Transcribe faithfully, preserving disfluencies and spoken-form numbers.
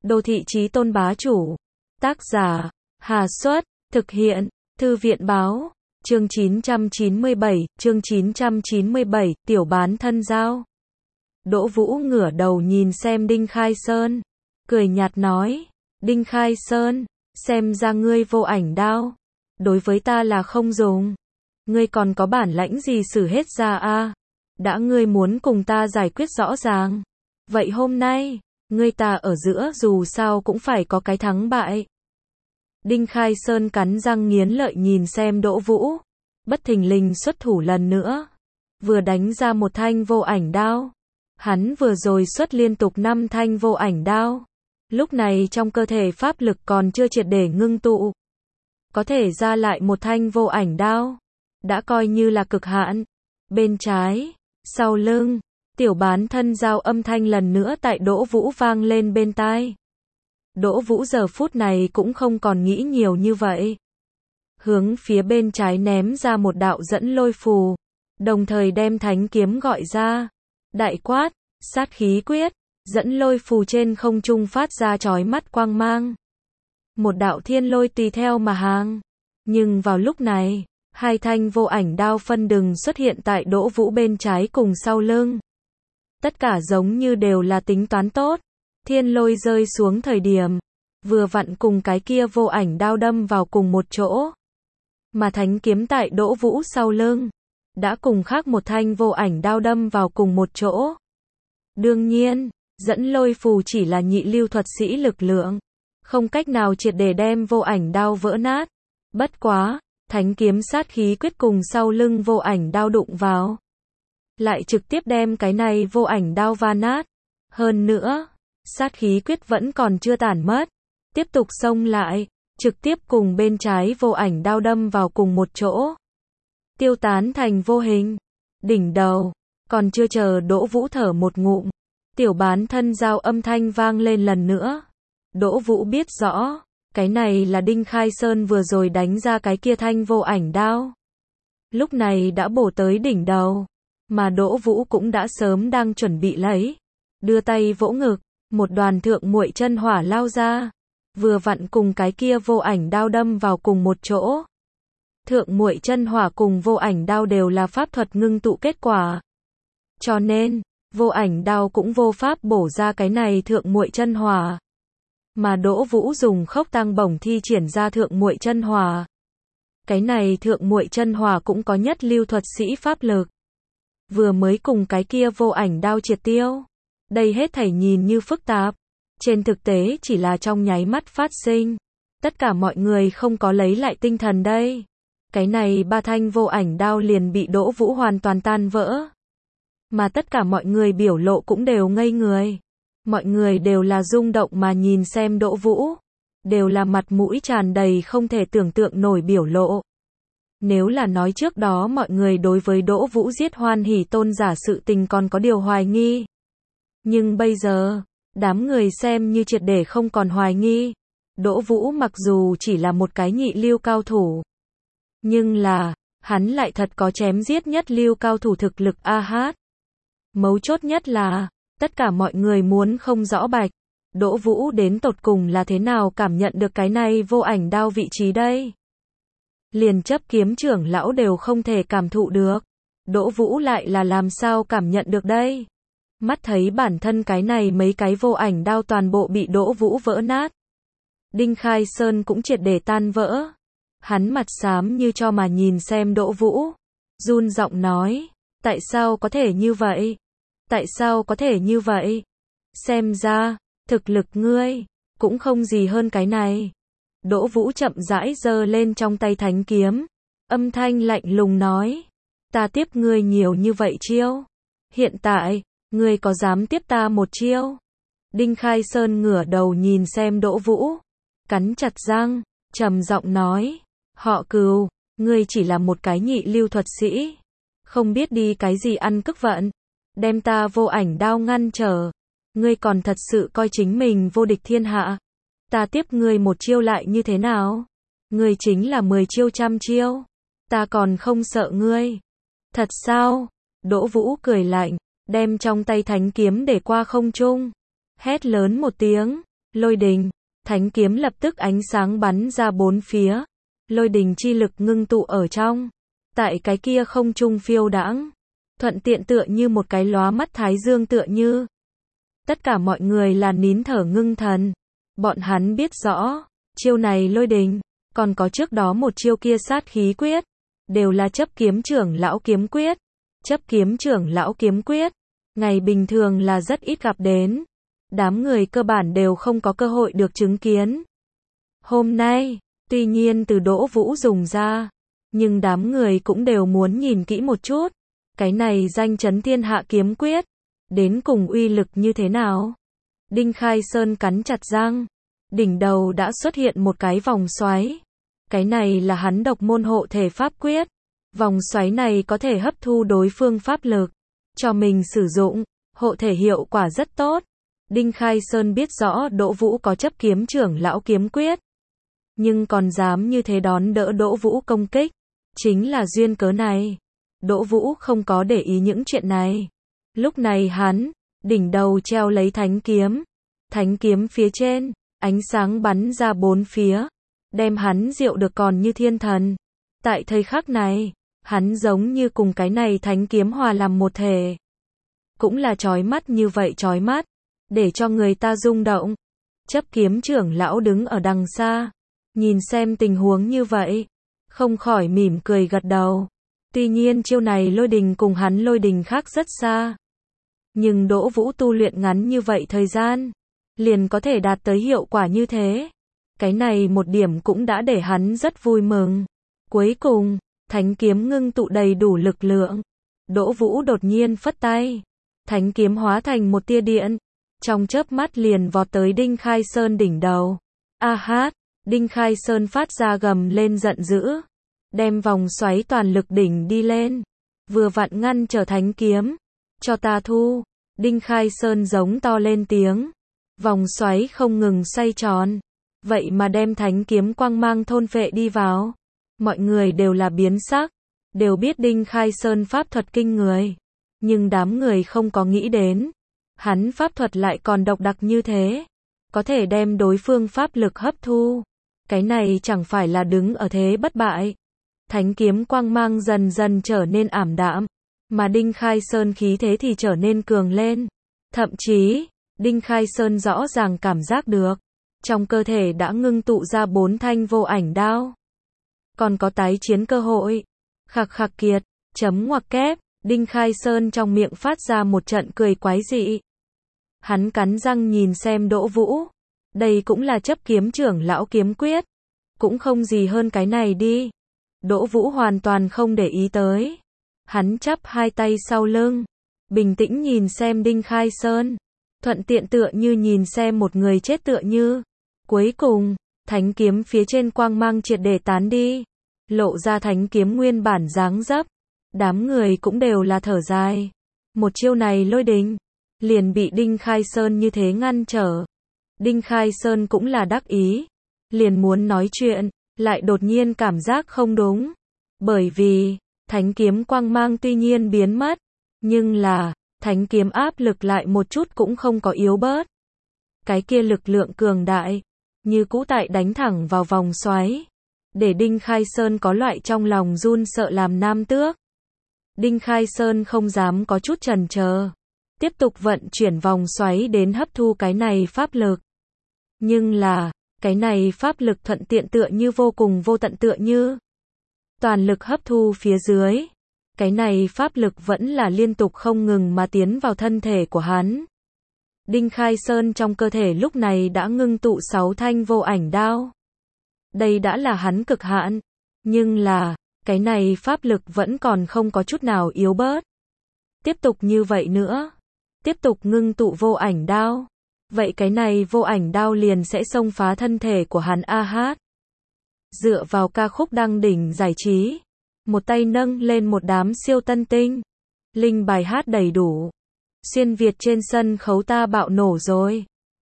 Đô thị chí tôn bá chủ. Tác giả, Hà Xuất, thực hiện, Thư viện Báo, chương chín trăm chín mươi bảy, chương chín trăm chín mươi bảy, tiểu bán thân giao. Đỗ Vũ ngửa đầu nhìn xem Đinh Khai Sơn, cười nhạt nói, Đinh Khai Sơn, xem ra ngươi vô ảnh đao, đối với ta là không dùng. Ngươi còn có bản lãnh gì xử hết ra a? Đã ngươi muốn cùng ta giải quyết rõ ràng, vậy hôm nay, ngươi ta ở giữa dù sao cũng phải có cái thắng bại. Đinh Khai Sơn cắn răng nghiến lợi nhìn xem Đỗ Vũ, bất thình lình xuất thủ lần nữa, vừa đánh ra một thanh vô ảnh đao. Hắn vừa rồi xuất liên tục năm thanh vô ảnh đao, lúc này trong cơ thể pháp lực còn chưa triệt để ngưng tụ, có thể ra lại một thanh vô ảnh đao, đã coi như là cực hạn. Bên trái, sau lưng, tiểu bán thân giao âm thanh lần nữa tại Đỗ Vũ vang lên bên tai. Đỗ Vũ giờ phút này cũng không còn nghĩ nhiều như vậy, hướng phía bên trái ném ra một đạo dẫn lôi phù, đồng thời đem thánh kiếm gọi ra, đại quát, sát khí quyết, dẫn lôi phù trên không trung phát ra chói mắt quang mang. Một đạo thiên lôi tùy theo mà hàng, nhưng vào lúc này, hai thanh vô ảnh đao phân đừng xuất hiện tại Đỗ Vũ bên trái cùng sau lưng. Tất cả giống như đều là tính toán tốt, thiên lôi rơi xuống thời điểm, vừa vặn cùng cái kia vô ảnh đao đâm vào cùng một chỗ. Mà thánh kiếm tại Đỗ Vũ sau lưng, đã cùng khác một thanh vô ảnh đao đâm vào cùng một chỗ. Đương nhiên, dẫn lôi phù chỉ là nhị lưu thuật sĩ lực lượng, không cách nào triệt để đem vô ảnh đao vỡ nát. Bất quá, thánh kiếm sát khí quyết cùng sau lưng vô ảnh đao đụng vào, lại trực tiếp đem cái này vô ảnh đao va nát. Hơn nữa, sát khí quyết vẫn còn chưa tản mất, tiếp tục xông lại, trực tiếp cùng bên trái vô ảnh đao đâm vào cùng một chỗ, tiêu tán thành vô hình. Đỉnh đầu, còn chưa chờ Đỗ Vũ thở một ngụm, tiểu bán thân giao âm thanh vang lên lần nữa. Đỗ Vũ biết rõ, cái này là Đinh Khai Sơn vừa rồi đánh ra cái kia thanh vô ảnh đao, lúc này đã bổ tới đỉnh đầu, mà Đỗ Vũ cũng đã sớm đang chuẩn bị lấy, đưa tay vỗ ngực, một đoàn thượng muội chân hỏa lao ra, vừa vặn cùng cái kia vô ảnh đao đâm vào cùng một chỗ. Thượng muội chân hỏa cùng vô ảnh đao đều là pháp thuật ngưng tụ kết quả, cho nên vô ảnh đao cũng vô pháp bổ ra cái này thượng muội chân hỏa. Mà Đỗ Vũ dùng khốc tăng bổng thi triển ra thượng muội chân hỏa. Cái này thượng muội chân hỏa cũng có nhất lưu thuật sĩ pháp lực, vừa mới cùng cái kia vô ảnh đao triệt tiêu. Đây hết thảy nhìn như phức tạp, trên thực tế chỉ là trong nháy mắt phát sinh. Tất cả mọi người không có lấy lại tinh thần đây. Cái này ba thanh vô ảnh đao liền bị Đỗ Vũ hoàn toàn tan vỡ. Mà tất cả mọi người biểu lộ cũng đều ngây người. Mọi người đều là rung động mà nhìn xem Đỗ Vũ, đều là mặt mũi tràn đầy không thể tưởng tượng nổi biểu lộ. Nếu là nói trước đó mọi người đối với Đỗ Vũ giết Hoan Hỷ tôn giả sự tình còn có điều hoài nghi, nhưng bây giờ, đám người xem như triệt để không còn hoài nghi. Đỗ Vũ mặc dù chỉ là một cái nhị lưu cao thủ, nhưng là, hắn lại thật có chém giết nhất lưu cao thủ thực lực a hát. Mấu chốt nhất là, tất cả mọi người muốn không rõ bạch, Đỗ Vũ đến tột cùng là thế nào cảm nhận được cái này vô ảnh đao vị trí đây. Liền chấp kiếm trưởng lão đều không thể cảm thụ được, Đỗ Vũ lại là làm sao cảm nhận được đây. Mắt thấy bản thân cái này mấy cái vô ảnh đao toàn bộ bị Đỗ Vũ vỡ nát. Đinh Khai Sơn cũng triệt để tan vỡ. Hắn mặt xám như cho mà nhìn xem Đỗ Vũ, run giọng nói, tại sao có thể như vậy? Tại sao có thể như vậy? Xem ra, thực lực ngươi, cũng không gì hơn cái này. Đỗ Vũ chậm rãi giơ lên trong tay thánh kiếm, âm thanh lạnh lùng nói, ta tiếp ngươi nhiều như vậy chiêu. Hiện tại, ngươi có dám tiếp ta một chiêu? Đinh Khai Sơn ngửa đầu nhìn xem Đỗ Vũ, cắn chặt răng, trầm giọng nói, họ Cừu, ngươi chỉ là một cái nhị lưu thuật sĩ, không biết đi cái gì ăn cức vận, đem ta vô ảnh đao ngăn trở, ngươi còn thật sự coi chính mình vô địch thiên hạ. Ta tiếp ngươi một chiêu lại như thế nào? Ngươi chính là mười chiêu trăm chiêu, ta còn không sợ ngươi. Thật sao? Đỗ Vũ cười lạnh, đem trong tay thánh kiếm để qua không trung, hét lớn một tiếng, lôi đình, thánh kiếm lập tức ánh sáng bắn ra bốn phía, lôi đình chi lực ngưng tụ ở trong, tại cái kia không trung phiêu đãng, thuận tiện tựa như một cái lóa mắt thái dương tựa như. Tất cả mọi người là nín thở ngưng thần, bọn hắn biết rõ, chiêu này lôi đình, còn có trước đó một chiêu kia sát khí quyết, đều là chấp kiếm trưởng lão kiếm quyết, chấp kiếm trưởng lão kiếm quyết, ngày bình thường là rất ít gặp đến, đám người cơ bản đều không có cơ hội được chứng kiến. Hôm nay, tuy nhiên từ Đỗ Vũ dùng ra, nhưng đám người cũng đều muốn nhìn kỹ một chút, cái này danh chấn thiên hạ kiếm quyết, đến cùng uy lực như thế nào. Đinh Khai Sơn cắn chặt răng, đỉnh đầu đã xuất hiện một cái vòng xoáy, cái này là hắn độc môn hộ thể pháp quyết, vòng xoáy này có thể hấp thu đối phương pháp lực, cho mình sử dụng, hộ thể hiệu quả rất tốt. Đinh Khai Sơn biết rõ Đỗ Vũ có chấp kiếm trưởng lão kiếm quyết, nhưng còn dám như thế đón đỡ Đỗ Vũ công kích, chính là duyên cớ này. Đỗ Vũ không có để ý những chuyện này. Lúc này hắn, đỉnh đầu treo lấy thánh kiếm, thánh kiếm phía trên, ánh sáng bắn ra bốn phía, đem hắn diệu được còn như thiên thần. Tại thời khắc này, hắn giống như cùng cái này thánh kiếm hòa làm một thể. Cũng là chói mắt như vậy chói mắt, để cho người ta rung động. Chấp kiếm trưởng lão đứng ở đằng xa, nhìn xem tình huống như vậy, không khỏi mỉm cười gật đầu. Tuy nhiên chiêu này lôi đình cùng hắn lôi đình khác rất xa. Nhưng Đỗ Vũ tu luyện ngắn như vậy thời gian, liền có thể đạt tới hiệu quả như thế. Cái này một điểm cũng đã để hắn rất vui mừng. Cuối cùng, thánh kiếm ngưng tụ đầy đủ lực lượng. Đỗ Vũ đột nhiên phất tay, thánh kiếm hóa thành một tia điện, trong chớp mắt liền vọt tới Đinh Khai Sơn đỉnh đầu. A hát, Đinh Khai Sơn phát ra gầm lên giận dữ, đem vòng xoáy toàn lực đỉnh đi lên, vừa vặn ngăn trở thánh kiếm. Cho ta thu, Đinh Khai Sơn giống to lên tiếng, vòng xoáy không ngừng xoay tròn, vậy mà đem thánh kiếm quang mang thôn phệ đi vào. Mọi người đều là biến sắc, đều biết Đinh Khai Sơn pháp thuật kinh người, nhưng đám người không có nghĩ đến, hắn pháp thuật lại còn độc đặc như thế, có thể đem đối phương pháp lực hấp thu. Cái này chẳng phải là đứng ở thế bất bại. Thánh kiếm quang mang dần dần trở nên ảm đạm, mà Đinh Khai Sơn khí thế thì trở nên cường lên. Thậm chí, Đinh Khai Sơn rõ ràng cảm giác được, trong cơ thể đã ngưng tụ ra bốn thanh vô ảnh đao. Còn có tái chiến cơ hội. Khạc khạc kiệt, chấm ngoặc kép, Đinh Khai Sơn trong miệng phát ra một trận cười quái dị. Hắn cắn răng nhìn xem Đỗ Vũ. Đây cũng là chấp kiếm trưởng lão kiếm quyết. Cũng không gì hơn cái này đi. Đỗ Vũ hoàn toàn không để ý tới. Hắn chắp hai tay sau lưng, bình tĩnh nhìn xem Đinh Khai Sơn, thuận tiện tựa như nhìn xem một người chết tựa như. Cuối cùng, thánh kiếm phía trên quang mang triệt để tán đi, lộ ra thánh kiếm nguyên bản dáng dấp. Đám người cũng đều là thở dài. Một chiêu này lôi đình, liền bị Đinh Khai Sơn như thế ngăn trở. Đinh Khai Sơn cũng là đắc ý, liền muốn nói chuyện, lại đột nhiên cảm giác không đúng. Bởi vì, thánh kiếm quang mang tuy nhiên biến mất, nhưng là, thánh kiếm áp lực lại một chút cũng không có yếu bớt. Cái kia lực lượng cường đại, như cũ tại đánh thẳng vào vòng xoáy, để Đinh Khai Sơn có loại trong lòng run sợ làm nam tước. Đinh Khai Sơn không dám có chút chần chờ, tiếp tục vận chuyển vòng xoáy đến hấp thu cái này pháp lực. Nhưng là, cái này pháp lực thuận tiện tựa như vô cùng vô tận tựa như. Toàn lực hấp thu phía dưới, cái này pháp lực vẫn là liên tục không ngừng mà tiến vào thân thể của hắn. Đinh Khai Sơn trong cơ thể lúc này đã ngưng tụ sáu thanh vô ảnh đao. Đây đã là hắn cực hạn, nhưng là, cái này pháp lực vẫn còn không có chút nào yếu bớt. Tiếp tục như vậy nữa, tiếp tục ngưng tụ vô ảnh đao, vậy cái này vô ảnh đao liền sẽ xông phá thân thể của hắn. A hát. Dựa vào ca khúc đăng đỉnh giải trí, một tay nâng lên một đám siêu tân tinh, linh bài hát đầy đủ. Xuyên Việt trên sân khấu ta bạo nổ rồi.